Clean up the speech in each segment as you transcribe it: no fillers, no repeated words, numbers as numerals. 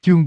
Chương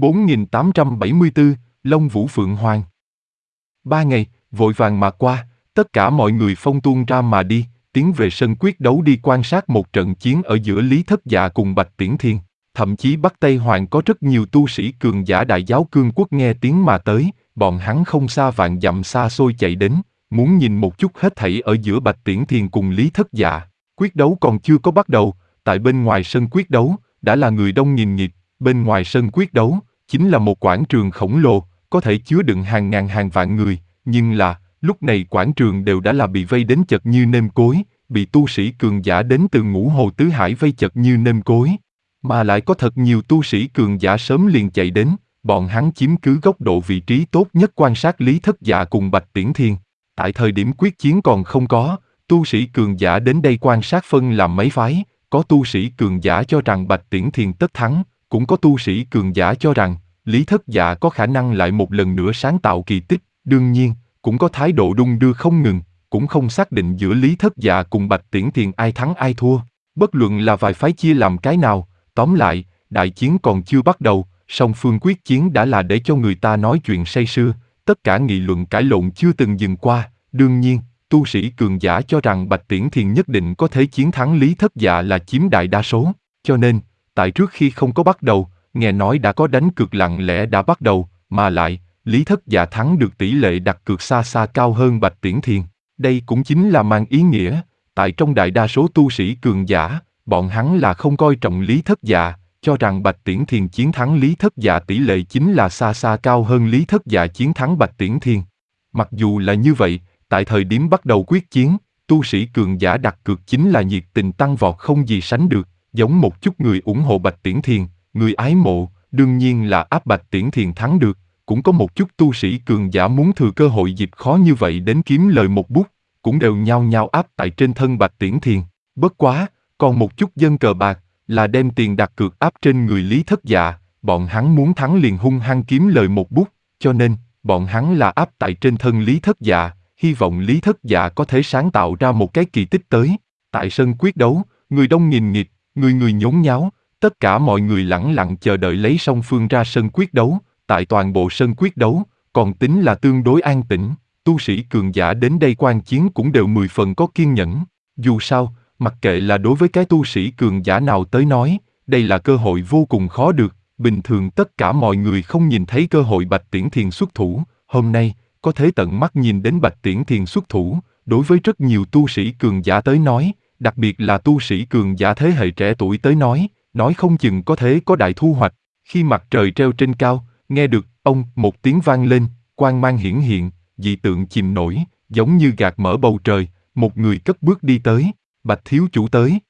4874, Long Vũ Phượng Hoàng. 3 ngày, vội vàng mà qua, tất cả mọi người phong tuôn ra mà đi, tiến về sân quyết đấu đi quan sát một trận chiến ở giữa Lý Thất Dạ cùng Bạch Tiễn Thiên. Thậm chí Bắc Tây Hoàng có rất nhiều tu sĩ cường giả Đại Giáo Cương Quốc nghe tiếng mà tới, bọn hắn không xa vạn dặm xa xôi chạy đến, muốn nhìn một chút hết thảy ở giữa Bạch Tiễn Thiên cùng Lý Thất Dạ. Quyết đấu còn chưa có bắt đầu, tại bên ngoài sân quyết đấu, đã là người đông nghìn nghịt. Bên ngoài sân quyết đấu, chính là một quảng trường khổng lồ, có thể chứa đựng hàng ngàn hàng vạn người, nhưng là, lúc này quảng trường đều đã là bị vây đến chật như nêm cối, bị tu sĩ cường giả đến từ Ngũ Hồ Tứ Hải vây chật như nêm cối. Mà lại có thật nhiều tu sĩ cường giả sớm liền chạy đến, bọn hắn chiếm cứ góc độ vị trí tốt nhất quan sát Lý Thất Dạ cùng Bạch Tiễn Thiên. Tại thời điểm quyết chiến còn không có, tu sĩ cường giả đến đây quan sát phân làm mấy phái, có tu sĩ cường giả cho rằng Bạch Tiễn Thiên tất thắng, cũng có tu sĩ cường giả cho rằng Lý Thất Dạ có khả năng lại một lần nữa sáng tạo kỳ tích. Đương nhiên, cũng có thái độ đung đưa không ngừng, cũng không xác định giữa Lý Thất Dạ cùng Bạch Tiễn Thiên ai thắng ai thua. Bất luận là vài phái chia làm cái nào, tóm lại, đại chiến còn chưa bắt đầu, song phương quyết chiến đã là để cho người ta nói chuyện say sưa, tất cả nghị luận cãi lộn chưa từng dừng qua. Đương nhiên, tu sĩ cường giả cho rằng Bạch Tiễn Thiên nhất định có thể chiến thắng Lý Thất Dạ là chiếm đại đa số, cho nên, tại trước khi không có bắt đầu, nghe nói đã có đánh cược lặng lẽ đã bắt đầu, mà lại, Lý Thất Dạ thắng được tỷ lệ đặt cược xa xa cao hơn Bạch Tiễn Thiên. Đây cũng chính là mang ý nghĩa, tại trong đại đa số tu sĩ cường giả, bọn hắn là không coi trọng Lý Thất Dạ, cho rằng Bạch Tiễn Thiên chiến thắng Lý Thất Dạ tỷ lệ chính là xa xa cao hơn Lý Thất Dạ chiến thắng Bạch Tiễn Thiên. Mặc dù là như vậy, tại thời điểm bắt đầu quyết chiến, tu sĩ cường giả đặt cược chính là nhiệt tình tăng vọt không gì sánh được, giống một chút người ủng hộ Bạch Tiễn Thiên, người ái mộ, đương nhiên là áp Bạch Tiễn Thiên thắng được, cũng có một chút tu sĩ cường giả muốn thừa cơ hội dịp khó như vậy đến kiếm lời một bút, cũng đều nhao nhao áp tại trên thân Bạch Tiễn Thiên. Bất quá, còn một chút dân cờ bạc, là đem tiền đặt cược áp trên người Lý Thất Dạ, bọn hắn muốn thắng liền hung hăng kiếm lời một bút, cho nên, bọn hắn là áp tại trên thân Lý Thất Dạ, hy vọng Lý Thất Dạ có thể sáng tạo ra một cái kỳ tích tới. Tại sân quyết đấu, người đông nghìn nghịt, người người nhốn nháo, tất cả mọi người lẳng lặng chờ đợi lấy song phương ra sân quyết đấu. Tại toàn bộ sân quyết đấu, còn tính là tương đối an tĩnh, tu sĩ cường giả đến đây quan chiến cũng đều 10 phần có kiên nhẫn. Dù sao, mặc kệ là đối với cái tu sĩ cường giả nào tới nói, đây là cơ hội vô cùng khó được, bình thường tất cả mọi người không nhìn thấy cơ hội Bạch Tiễn Thiên xuất thủ, hôm nay, có thể tận mắt nhìn đến Bạch Tiễn Thiên xuất thủ, đối với rất nhiều tu sĩ cường giả tới nói, đặc biệt là tu sĩ cường giả thế hệ trẻ tuổi tới nói không chừng có thể có đại thu hoạch. Khi mặt trời treo trên cao, nghe được ông một tiếng vang lên, quang mang hiển hiện, dị tượng chìm nổi, giống như gạt mở bầu trời, một người cất bước đi tới, Bạch thiếu chủ tới.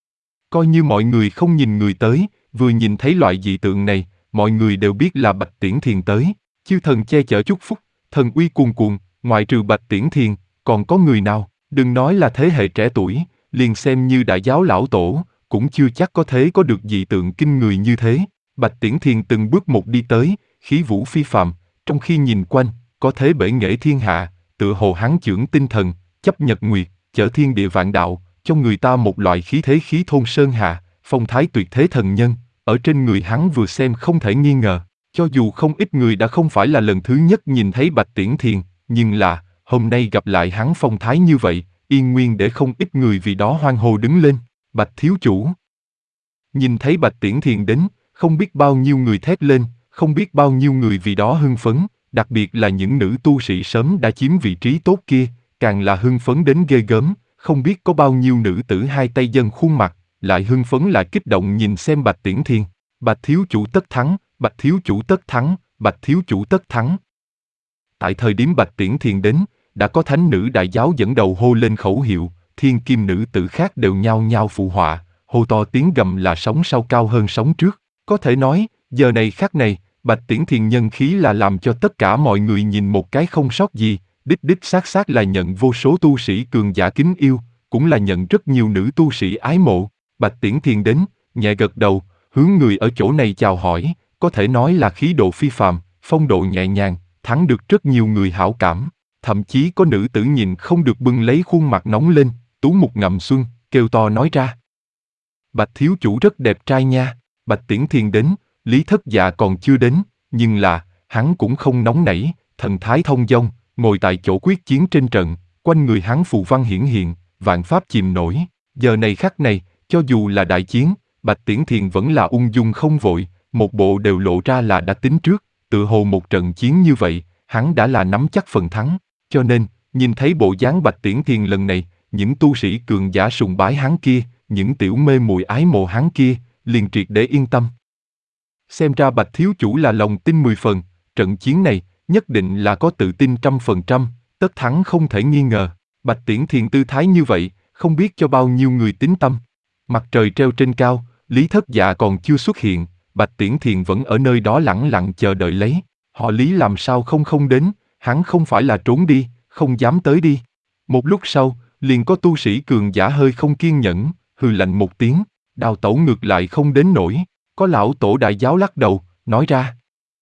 Coi như mọi người không nhìn người tới, vừa nhìn thấy loại dị tượng này, mọi người đều biết là Bạch Tiễn Thiên tới. Chư thần che chở chúc phúc, thần uy cuồn cuộn, ngoại trừ Bạch Tiễn Thiên, còn có người nào? Đừng nói là thế hệ trẻ tuổi, liền xem như Đại Giáo lão tổ, cũng chưa chắc có thể có được dị tượng kinh người như thế. Bạch Tiễn Thiên từng bước một đi tới, khí vũ phi phàm, trong khi nhìn quanh, có thế bể nghệ thiên hạ, tựa hồ hắn chưởng tinh thần, chấp nhật nguyệt, chở thiên địa vạn đạo, cho người ta một loại khí thế khí thôn sơn hà, phong thái tuyệt thế thần nhân, ở trên người hắn vừa xem không thể nghi ngờ. Cho dù không ít người đã không phải là lần thứ nhất nhìn thấy Bạch Tiễn Thiên, nhưng là, hôm nay gặp lại hắn phong thái như vậy, yên nguyên để không ít người vì đó hoan hô đứng lên. Bạch thiếu chủ. Nhìn thấy Bạch Tiễn Thiên đến, không biết bao nhiêu người thét lên, không biết bao nhiêu người vì đó hưng phấn, đặc biệt là những nữ tu sĩ sớm đã chiếm vị trí tốt kia, càng là hưng phấn đến ghê gớm, không biết có bao nhiêu nữ tử hai tay dâng khuôn mặt, lại hưng phấn lại kích động nhìn xem Bạch Tiễn Thiên. Bạch thiếu chủ tất thắng, Bạch thiếu chủ tất thắng, Bạch thiếu chủ tất thắng. Tại thời điểm Bạch Tiễn Thiên đến, đã có thánh nữ Đại Giáo dẫn đầu hô lên khẩu hiệu, thiên kim nữ tử khác đều nhao nhao phụ họa, hô to tiếng gầm là sóng sau cao hơn sóng trước. Có thể nói, giờ này khắc này, Bạch Tiễn Thiên nhân khí là làm cho tất cả mọi người nhìn một cái không sót gì, đích xác là nhận vô số tu sĩ cường giả kính yêu, cũng là nhận rất nhiều nữ tu sĩ ái mộ. Bạch Tiễn Thiên đến, nhẹ gật đầu, hướng người ở chỗ này chào hỏi, có thể nói là khí độ phi phàm, phong độ nhẹ nhàng, thắng được rất nhiều người hảo cảm. Thậm chí có nữ tử nhìn không được bưng lấy khuôn mặt nóng lên, tú mục ngậm xuân, kêu to nói ra. Bạch thiếu chủ rất đẹp trai nha. Bạch Tiễn Thiên đến, Lý Thất Dạ còn chưa đến, nhưng là, hắn cũng không nóng nảy, thần thái thông dong, ngồi tại chỗ quyết chiến trên trận, quanh người hắn phù văn hiển hiện, vạn pháp chìm nổi. Giờ này khắc này, cho dù là đại chiến, Bạch Tiễn Thiền vẫn là ung dung không vội, một bộ đều lộ ra là đã tính trước, tự hồ một trận chiến như vậy, hắn đã là nắm chắc phần thắng, cho nên, nhìn thấy bộ dáng Bạch Tiễn Thiền lần này, những tu sĩ cường giả sùng bái hắn kia, những tiểu mê muội ái mộ hắn kia, liền triệt để yên tâm. Xem ra Bạch thiếu chủ là lòng tin 10 phần, trận chiến này, nhất định là có tự tin 100%, tất thắng không thể nghi ngờ. Bạch Tiễn Thiền tư thái như vậy, không biết cho bao nhiêu người tín tâm. Mặt trời treo trên cao, Lý Thất Dạ còn chưa xuất hiện, Bạch Tiễn Thiền vẫn ở nơi đó lẳng lặng chờ đợi lấy. Họ Lý làm sao không đến, hắn không phải là trốn đi, không dám tới đi. Một lúc sau, liền có tu sĩ cường giả hơi không kiên nhẫn, hừ lạnh một tiếng, Đào Tẩu ngược lại không đến nổi. Có lão tổ đại giáo lắc đầu, nói ra.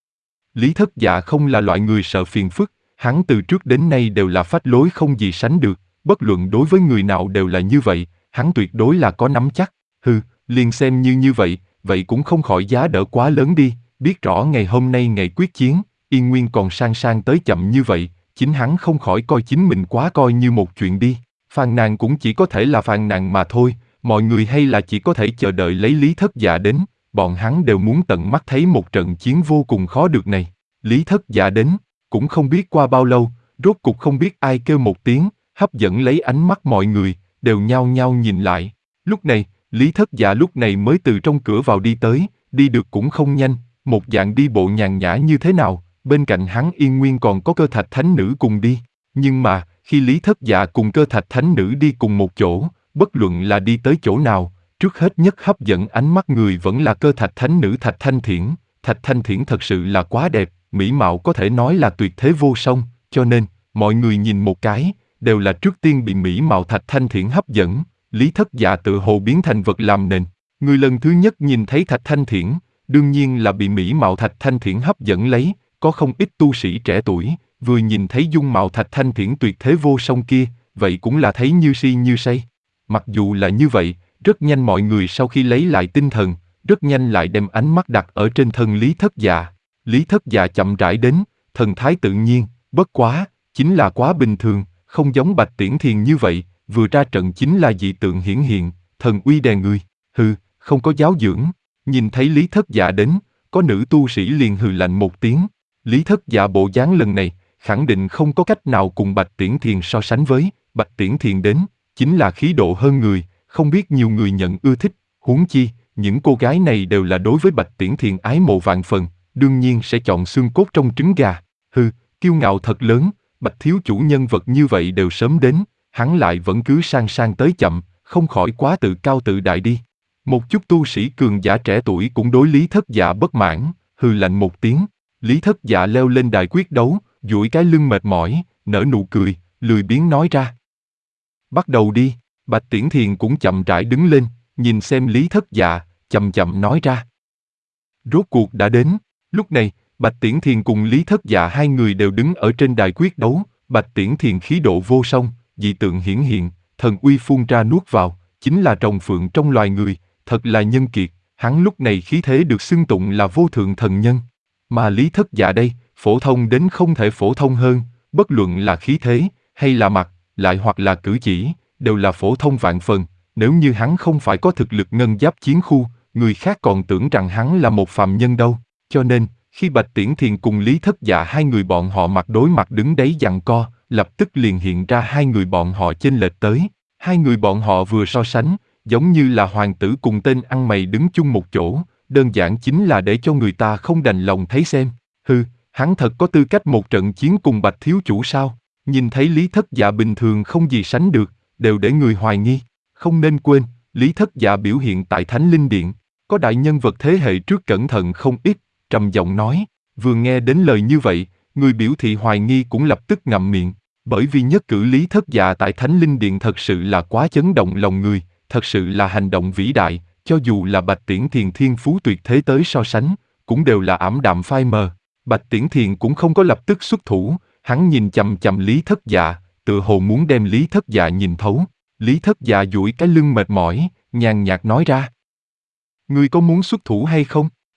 Lý Thất Dạ không là loại người sợ phiền phức, hắn từ trước đến nay đều là phách lối không gì sánh được, bất luận đối với người nào đều là như vậy, hắn tuyệt đối là có nắm chắc. Liền xem như vậy, vậy cũng không khỏi giá đỡ quá lớn đi, biết rõ ngày hôm nay ngày quyết chiến, Yên Nguyên còn sang tới chậm như vậy, chính hắn không khỏi coi chính mình quá coi như một chuyện đi. Phàn nàn cũng chỉ có thể là phàn nàn mà thôi, mọi người hay là chỉ có thể chờ đợi lấy Lý Thất Dạ đến, bọn hắn đều muốn tận mắt thấy một trận chiến vô cùng khó được này. Lý Thất Dạ đến, cũng không biết qua bao lâu, rốt cục không biết ai kêu một tiếng, hấp dẫn lấy ánh mắt mọi người, đều nhao nhao nhìn lại. Lúc này, Lý Thất Dạ lúc này mới từ trong cửa vào đi tới, đi được cũng không nhanh, một dạng đi bộ nhàn nhã như thế nào, bên cạnh hắn Yên Nguyên còn có Cơ Thạch Thánh Nữ cùng đi. Nhưng mà, khi Lý Thất Dạ cùng Cơ Thạch Thánh Nữ đi cùng một chỗ, bất luận là đi tới chỗ nào, trước hết nhất hấp dẫn ánh mắt người vẫn là Cơ Thạch Thánh Nữ Thạch Thanh Thiển. Thạch Thanh Thiển thật sự là quá đẹp, mỹ mạo có thể nói là tuyệt thế vô song, cho nên, mọi người nhìn một cái, đều là trước tiên bị mỹ mạo Thạch Thanh Thiển hấp dẫn. Lý Thất Dạ tự hồ biến thành vật làm nền. Người lần thứ nhất nhìn thấy Thạch Thanh Thiển, đương nhiên là bị mỹ mạo Thạch Thanh Thiển hấp dẫn lấy, có không ít tu sĩ trẻ tuổi, vừa nhìn thấy dung mạo Thạch Thanh Thiển tuyệt thế vô song kia, vậy cũng là thấy như si như say. Mặc dù là như vậy, rất nhanh mọi người sau khi lấy lại tinh thần, rất nhanh lại đem ánh mắt đặt ở trên thân Lý Thất Dạ. Lý Thất Dạ chậm rãi đến, thần thái tự nhiên, bất quá, chính là quá bình thường, không giống Bạch Tiễn Thiền như vậy, vừa ra trận chính là dị tượng hiển hiện, thần uy đè người. Không có giáo dưỡng. Nhìn thấy Lý Thất Dạ đến, có nữ tu sĩ liền hừ lạnh một tiếng. Lý Thất Dạ bộ dáng lần này, khẳng định không có cách nào cùng Bạch Tiễn Thiền so sánh với. Bạch Tiễn Thiền đến, chính là khí độ hơn người, không biết nhiều người nhận ưa thích. Huống chi, những cô gái này đều là đối với Bạch Tiễn Thiền ái mộ vạn phần, đương nhiên sẽ chọn xương cốt trong trứng gà. Kiêu ngạo thật lớn, Bạch thiếu chủ nhân vật như vậy đều sớm đến, hắn lại vẫn cứ sang tới chậm, không khỏi quá tự cao tự đại đi. Một chút tu sĩ cường giả trẻ tuổi cũng đối Lý Thất Dạ bất mãn, hừ lạnh một tiếng. Lý Thất Dạ leo lên đài quyết đấu, duỗi cái lưng mệt mỏi, nở nụ cười, lười biếng nói ra. Bắt đầu đi. Bạch Tiễn Thiền cũng chậm rãi đứng lên, nhìn xem Lý Thất Dạ, chậm chậm nói ra. Rốt cuộc đã đến. Lúc này, Bạch Tiễn Thiền cùng Lý Thất Dạ hai người đều đứng ở trên đài quyết đấu. Bạch Tiễn Thiền khí độ vô song, dị tượng hiển hiện, thần uy phun ra nuốt vào, chính là rồng phượng trong loài người, thật là nhân kiệt. Hắn lúc này khí thế được xưng tụng là vô thượng thần nhân. Mà Lý Thất Dạ đây, phổ thông đến không thể phổ thông hơn, bất luận là khí thế, hay là mặt, lại hoặc là cử chỉ, đều là phổ thông vạn phần. Nếu như hắn không phải có thực lực ngân giáp chiến khu, người khác còn tưởng rằng hắn là một phàm nhân đâu. Cho nên, khi Bạch Tiễn Thiền cùng Lý Thất Dạ hai người bọn họ mặt đối mặt đứng đấy giằng co, lập tức liền hiện ra hai người bọn họ chênh lệch tới. Hai người bọn họ vừa so sánh, giống như là hoàng tử cùng tên ăn mày đứng chung một chỗ, đơn giản chính là để cho người ta không đành lòng thấy xem. Hắn thật có tư cách một trận chiến cùng Bạch thiếu chủ sao? Nhìn thấy Lý Thất Dạ bình thường không gì sánh được, đều để người hoài nghi. Không nên quên, Lý Thất Dạ biểu hiện tại Thánh Linh Điện, có đại nhân vật thế hệ trước cẩn thận không ít, trầm giọng nói. Vừa nghe đến lời như vậy, người biểu thị hoài nghi cũng lập tức ngậm miệng, bởi vì nhất cử Lý Thất Dạ tại Thánh Linh Điện thật sự là quá chấn động lòng người, thật sự là hành động vĩ đại, cho dù là Bạch Tiễn Thiền thiên phú tuyệt thế tới so sánh, cũng đều là ảm đạm phai mờ. Bạch Tiễn Thiền cũng không có lập tức xuất thủ, hắn nhìn chằm chằm Lý Thất Dạ, tựa hồ muốn đem Lý Thất Dạ nhìn thấu. Lý Thất Dạ duỗi cái lưng mệt mỏi, nhàn nhạt nói ra. Ngươi có muốn xuất thủ hay không?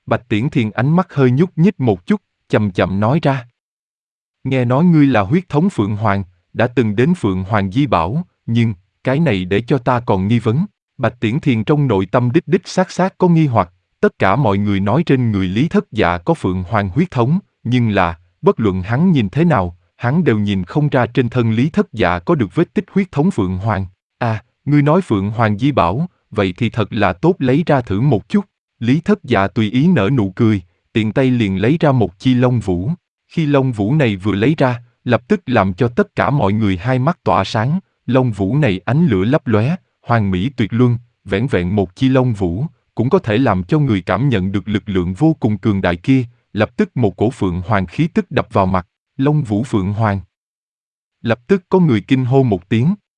Bạch Tiễn Thiền ánh mắt hơi nhúc nhích một chút, chậm chậm nói ra. Nghe nói ngươi là huyết thống Phượng Hoàng, đã từng đến Phượng Hoàng Di Bảo, nhưng, cái này để cho ta còn nghi vấn. Bạch Tiễn Thiền trong nội tâm đích đích xác có nghi hoặc, tất cả mọi người nói trên người Lý Thất Dạ có Phượng Hoàng huyết thống, nhưng là, bất luận hắn nhìn thế nào, hắn đều nhìn không ra trên thân Lý Thất Dạ có được vết tích huyết thống Phượng Hoàng. À, ngươi nói Phượng Hoàng Di Bảo, vậy thì thật là tốt, lấy ra thử một chút. Lý Thất Dạ tùy ý nở nụ cười, tiện tay liền lấy ra một chi lông vũ. Khi lông vũ này vừa lấy ra, lập tức làm cho tất cả mọi người hai mắt tỏa sáng, lông vũ này ánh lửa lấp lóe, hoàn mỹ tuyệt luân, vẻn vẹn một chi lông vũ, cũng có thể làm cho người cảm nhận được lực lượng vô cùng cường đại kia, lập tức một cổ Phượng Hoàng khí tức đập vào mặt, lông vũ Phượng Hoàng. Lập tức có người kinh hô một tiếng.